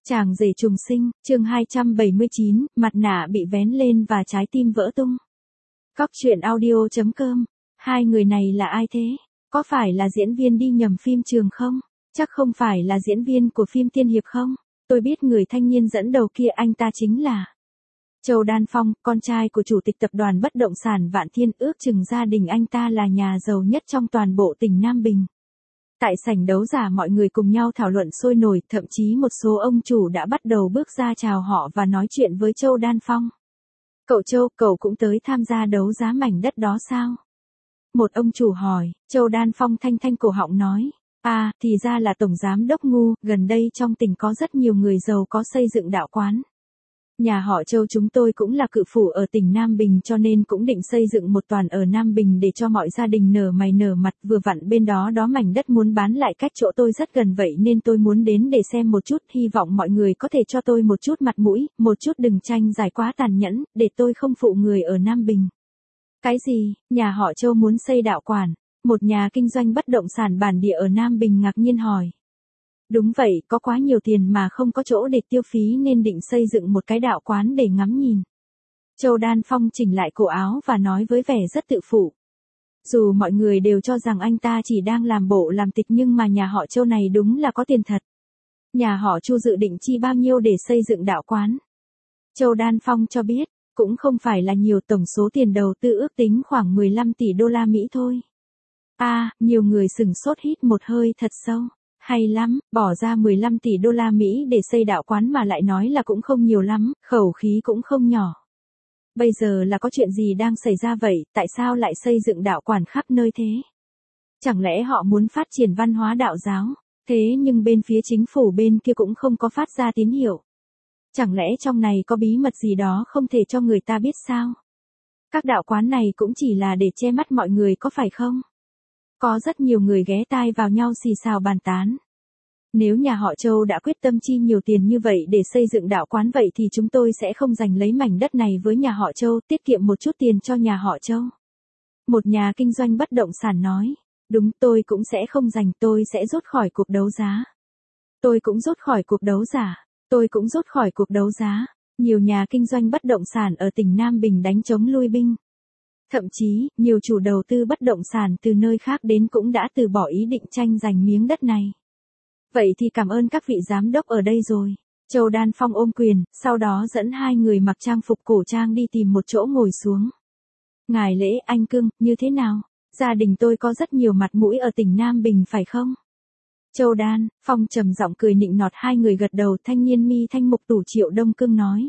Chàng rể trùng sinh, chương 279, mặt nạ bị vén lên và trái tim vỡ tung. Cóc truyện audio.com. Hai người này là ai thế? Có phải là diễn viên đi nhầm phim trường không? Chắc không phải là diễn viên của phim tiên hiệp không? Tôi biết người thanh niên dẫn đầu kia, anh ta chính là Châu Đan Phong, con trai của chủ tịch tập đoàn bất động sản Vạn Thiên. Ước chừng gia đình anh ta là nhà giàu nhất trong toàn bộ tỉnh Nam Bình. Tại sảnh đấu giả mọi người cùng nhau thảo luận sôi nổi, thậm chí một số ông chủ đã bắt đầu bước ra chào họ và nói chuyện với Châu Đan Phong. Cậu Châu, cậu cũng tới tham gia đấu giá mảnh đất đó sao? Một ông chủ hỏi. Châu Đan Phong thanh cổ họng nói. À, thì ra là tổng giám đốc Ngu, gần đây trong tỉnh có rất nhiều người giàu có xây dựng đạo quán. Nhà họ Châu chúng tôi cũng là cự phủ ở tỉnh Nam Bình, cho nên cũng định xây dựng một toàn ở Nam Bình để cho mọi gia đình nở mày nở mặt. Vừa vặn bên đó mảnh đất muốn bán lại cách chỗ tôi rất gần, vậy nên tôi muốn đến để xem một chút, hy vọng mọi người có thể cho tôi một chút mặt mũi, một chút đừng tranh giải quá tàn nhẫn, để tôi không phụ người ở Nam Bình. Cái gì, nhà họ Châu muốn xây đạo quán? Một nhà kinh doanh bất động sản bản địa ở Nam Bình ngạc nhiên hỏi. Đúng vậy, có quá nhiều tiền mà không có chỗ để tiêu phí nên định xây dựng một cái đạo quán để ngắm nhìn. Châu Đan Phong chỉnh lại cổ áo và nói với vẻ rất tự phụ. Dù mọi người đều cho rằng anh ta chỉ đang làm bộ làm tịch, nhưng mà nhà họ Châu này đúng là có tiền thật. Nhà họ Chu dự định chi bao nhiêu để xây dựng đạo quán? Châu Đan Phong cho biết, cũng không phải là nhiều, tổng số tiền đầu tư ước tính khoảng 15 tỷ đô la Mỹ thôi. À, nhiều người sửng sốt hít một hơi thật sâu. Hay lắm, bỏ ra 15 tỷ đô la Mỹ để xây đạo quán mà lại nói là cũng không nhiều lắm, khẩu khí cũng không nhỏ. Bây giờ là có chuyện gì đang xảy ra vậy, tại sao lại xây dựng đạo quán khắp nơi thế? Chẳng lẽ họ muốn phát triển văn hóa đạo giáo? Thế nhưng bên phía chính phủ bên kia cũng không có phát ra tín hiệu. Chẳng lẽ trong này có bí mật gì đó không thể cho người ta biết sao? Các đạo quán này cũng chỉ là để che mắt mọi người có phải không? Có rất nhiều người ghé tai vào nhau xì xào bàn tán. Nếu nhà họ Châu đã quyết tâm chi nhiều tiền như vậy để xây dựng đạo quán, vậy thì chúng tôi sẽ không giành lấy mảnh đất này với nhà họ Châu, tiết kiệm một chút tiền cho nhà họ Châu. Một nhà kinh doanh bất động sản nói. Đúng, tôi cũng sẽ không giành, tôi sẽ rút khỏi cuộc đấu giá. Tôi cũng rút khỏi cuộc đấu giá. Tôi cũng rút khỏi cuộc đấu giá. Nhiều nhà kinh doanh bất động sản ở tỉnh Nam Bình đánh trống lui binh. Thậm chí, nhiều chủ đầu tư bất động sản từ nơi khác đến cũng đã từ bỏ ý định tranh giành miếng đất này. Vậy thì cảm ơn các vị giám đốc ở đây rồi. Châu Đan Phong ôm quyền, sau đó dẫn hai người mặc trang phục cổ trang đi tìm một chỗ ngồi xuống. Ngài Lễ, anh Cương, như thế nào? Gia đình tôi có rất nhiều mặt mũi ở tỉnh Nam Bình phải không? Châu Đan Phong trầm giọng cười nịnh nọt. Hai người gật đầu. Thanh niên mi thanh mục tủ Triệu Đông Cương nói.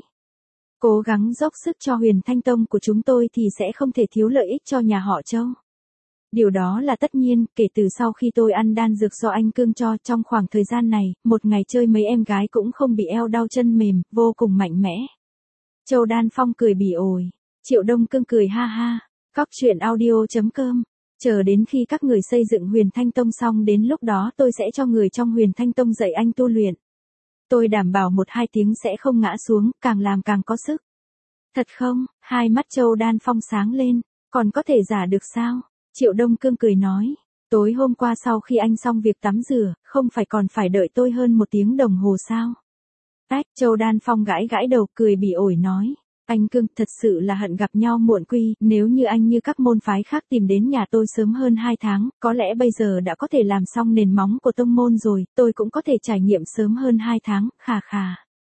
Cố gắng dốc sức cho Huyền Thanh Tông của chúng tôi thì sẽ không thể thiếu lợi ích cho nhà họ Châu. Điều đó là tất nhiên, kể từ sau khi tôi ăn đan dược do anh Cương cho, trong khoảng thời gian này, một ngày chơi mấy em gái cũng không bị eo đau chân mềm, vô cùng mạnh mẽ. Châu Đan Phong cười bỉ ổi. Triệu Đông Cương cười ha ha. Cóc truyện audio.com. Chờ đến khi các người xây dựng Huyền Thanh Tông xong, đến lúc đó tôi sẽ cho người trong Huyền Thanh Tông dạy anh tu luyện. Tôi đảm bảo 1-2 tiếng sẽ không ngã xuống, càng làm càng có sức. Thật không? Hai mắt Châu Đan Phong sáng lên. Còn có thể giả được sao? Triệu Đông Cương cười nói. Tối hôm qua sau khi anh xong việc tắm rửa, không phải còn phải đợi tôi hơn 1 tiếng đồng hồ sao? Ách, Châu Đan Phong gãi gãi đầu cười bỉ ổi nói. Anh Cương, thật sự là hận gặp nhau muộn quy, nếu như anh như các môn phái khác tìm đến nhà tôi sớm hơn 2 tháng, có lẽ bây giờ đã có thể làm xong nền móng của tông môn rồi, tôi cũng có thể trải nghiệm sớm hơn 2 tháng, khà khà.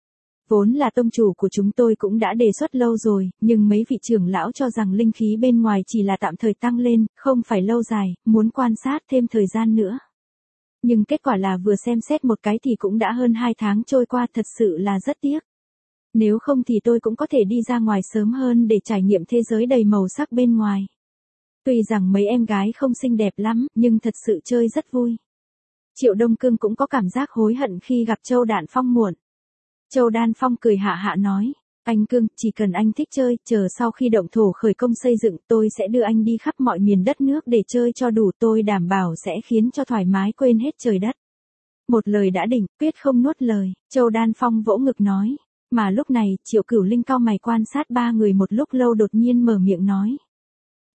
Vốn là tông chủ của chúng tôi cũng đã đề xuất lâu rồi, nhưng mấy vị trưởng lão cho rằng linh khí bên ngoài chỉ là tạm thời tăng lên, không phải lâu dài, muốn quan sát thêm thời gian nữa. Nhưng kết quả là vừa xem xét một cái thì cũng đã hơn 2 tháng trôi qua, thật sự là rất tiếc. Nếu không thì tôi cũng có thể đi ra ngoài sớm hơn để trải nghiệm thế giới đầy màu sắc bên ngoài. Tuy rằng mấy em gái không xinh đẹp lắm, nhưng thật sự chơi rất vui. Triệu Đông Cương cũng có cảm giác hối hận khi gặp Châu Đan Phong muộn. Châu Đan Phong cười hạ hạ nói. Anh Cương, chỉ cần anh thích chơi, chờ sau khi động thổ khởi công xây dựng, tôi sẽ đưa anh đi khắp mọi miền đất nước để chơi cho đủ, tôi đảm bảo sẽ khiến cho thoải mái quên hết trời đất. Một lời đã định, quyết không nuốt lời, Châu Đan Phong vỗ ngực nói. Mà lúc này, Triệu Cửu Linh cau mày quan sát ba người một lúc lâu, đột nhiên mở miệng nói.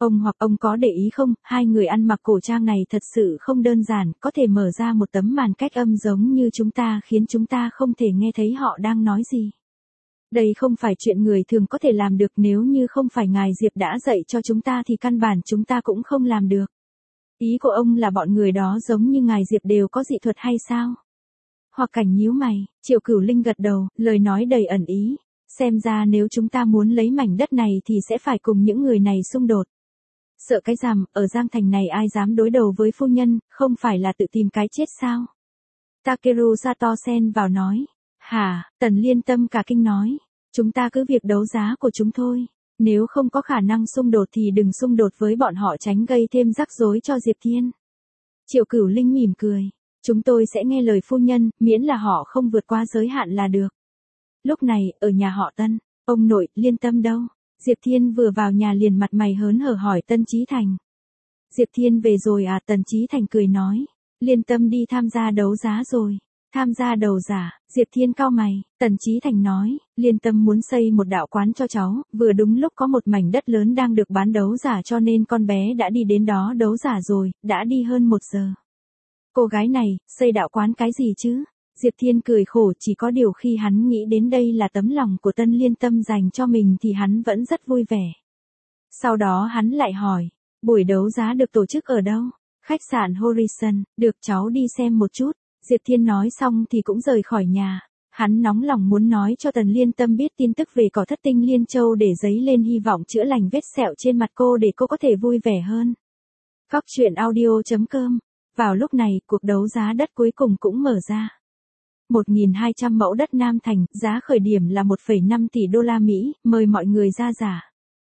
Hoặc ông có để ý không, hai người ăn mặc cổ trang này thật sự không đơn giản, có thể mở ra một tấm màn cách âm giống như chúng ta khiến chúng ta không thể nghe thấy họ đang nói gì. Đây không phải chuyện người thường có thể làm được, nếu như không phải ngài Diệp đã dạy cho chúng ta thì căn bản chúng ta cũng không làm được. Ý của ông là bọn người đó giống như ngài Diệp đều có dị thuật hay sao? Hoặc Cảnh nhíu mày, Triệu Cửu Linh gật đầu, lời nói đầy ẩn ý. Xem ra nếu chúng ta muốn lấy mảnh đất này thì sẽ phải cùng những người này xung đột. Sợ cái rằm, ở Giang Thành này ai dám đối đầu với phu nhân, không phải là tự tìm cái chết sao? Takeru Sato xen vào nói. Hả, Tần Liên Tâm cả kinh nói. Chúng ta cứ việc đấu giá của chúng thôi. Nếu không có khả năng xung đột thì đừng xung đột với bọn họ, tránh gây thêm rắc rối cho Diệp Thiên. Triệu Cửu Linh mỉm cười. Chúng tôi sẽ nghe lời phu nhân, miễn là họ không vượt qua giới hạn là được. Lúc này, ở nhà họ Tân, ông nội, Liên Tâm đâu? Diệp Thiên vừa vào nhà liền mặt mày hớn hở hỏi Tân Chí Thành. Diệp Thiên về rồi à? Tần Chí Thành cười nói. Liên Tâm đi tham gia đấu giá rồi. Tham gia đấu giá? Diệp Thiên cau mày. Tần Chí Thành nói, Liên Tâm muốn xây một đạo quán cho cháu, vừa đúng lúc có một mảnh đất lớn đang được bán đấu giá cho nên con bé đã đi đến đó đấu giá rồi, đã đi hơn 1 giờ. Cô gái này, xây đạo quán cái gì chứ? Diệp Thiên cười khổ, chỉ có điều khi hắn nghĩ đến đây là tấm lòng của Tân Liên Tâm dành cho mình thì hắn vẫn rất vui vẻ. Sau đó hắn lại hỏi, buổi đấu giá được tổ chức ở đâu? Khách sạn Horizon, được, cháu đi xem một chút. Diệp Thiên nói xong thì cũng rời khỏi nhà. Hắn nóng lòng muốn nói cho Tần Liên Tâm biết tin tức về cỏ thất tinh Liên Châu để dấy lên hy vọng chữa lành vết sẹo trên mặt cô để cô có thể vui vẻ hơn. Cóc truyện audio.com. Vào lúc này, cuộc đấu giá đất cuối cùng cũng mở ra. 1.200 mẫu đất Nam Thành, giá khởi điểm là 1,5 tỷ đô la Mỹ, mời mọi người ra giả.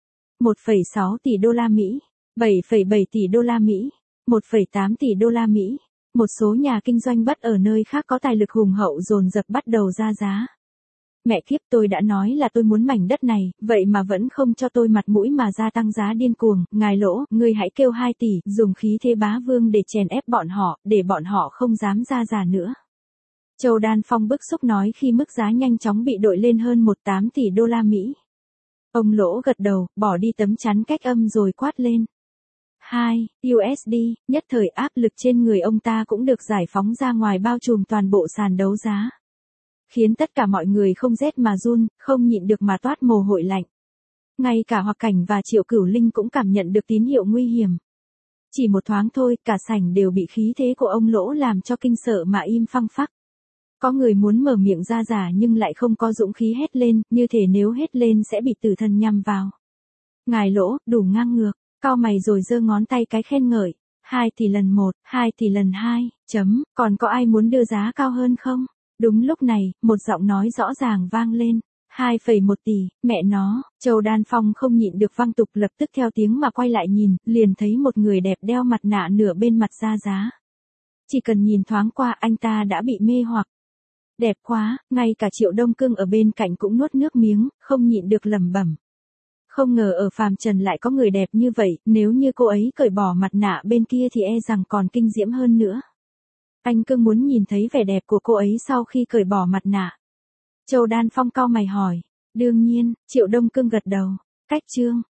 1,6 tỷ đô la Mỹ, 7,7 tỷ đô la Mỹ, 1,8 tỷ đô la Mỹ. Một số nhà kinh doanh bất ở nơi khác có tài lực hùng hậu dồn dập bắt đầu ra giá. Mẹ kiếp, tôi đã nói là tôi muốn mảnh đất này, vậy mà vẫn không cho tôi mặt mũi mà gia tăng giá điên cuồng. Ngài Lỗ, ngươi hãy kêu 2 tỷ, dùng khí thế bá vương để chèn ép bọn họ, để bọn họ không dám ra giá nữa. Châu Đan Phong bức xúc nói khi mức giá nhanh chóng bị đội lên hơn 18 tỷ đô la Mỹ. Ông Lỗ gật đầu, bỏ đi tấm chắn cách âm rồi quát lên. 2 USD, nhất thời áp lực trên người ông ta cũng được giải phóng ra ngoài, bao trùm toàn bộ sàn đấu giá. Khiến tất cả mọi người không rét mà run, không nhịn được mà toát mồ hôi lạnh. Ngay cả Hoặc Cảnh và Triệu Cửu Linh cũng cảm nhận được tín hiệu nguy hiểm. Chỉ một thoáng thôi, cả sảnh đều bị khí thế của ông Lỗ làm cho kinh sợ mà im phăng phắc. Có người muốn mở miệng ra giả nhưng lại không có dũng khí hét lên, như thể nếu hét lên sẽ bị tử thần nhằm vào. Ngài Lỗ, đủ ngang ngược, cau mày rồi giơ ngón tay cái khen ngợi. 2 tỷ lần 1, 2 tỷ lần 2, còn có ai muốn đưa giá cao hơn không? Đúng lúc này, một giọng nói rõ ràng vang lên. 2,1 tỷ, mẹ nó. Châu Đan Phong không nhịn được văng tục, lập tức theo tiếng mà quay lại nhìn, liền thấy một người đẹp đeo mặt nạ nửa bên mặt ra giá. Chỉ cần nhìn thoáng qua anh ta đã bị mê hoặc. Đẹp quá, ngay cả Triệu Đông Cương ở bên cạnh cũng nuốt nước miếng, không nhịn được lẩm bẩm. Không ngờ ở phàm trần lại có người đẹp như vậy, nếu như cô ấy cởi bỏ mặt nạ bên kia thì e rằng còn kinh diễm hơn nữa. Anh Cương muốn nhìn thấy vẻ đẹp của cô ấy sau khi cởi bỏ mặt nạ. Châu Đan Phong cau mày hỏi. Đương nhiên, Triệu Đông Cương gật đầu. Cách chương.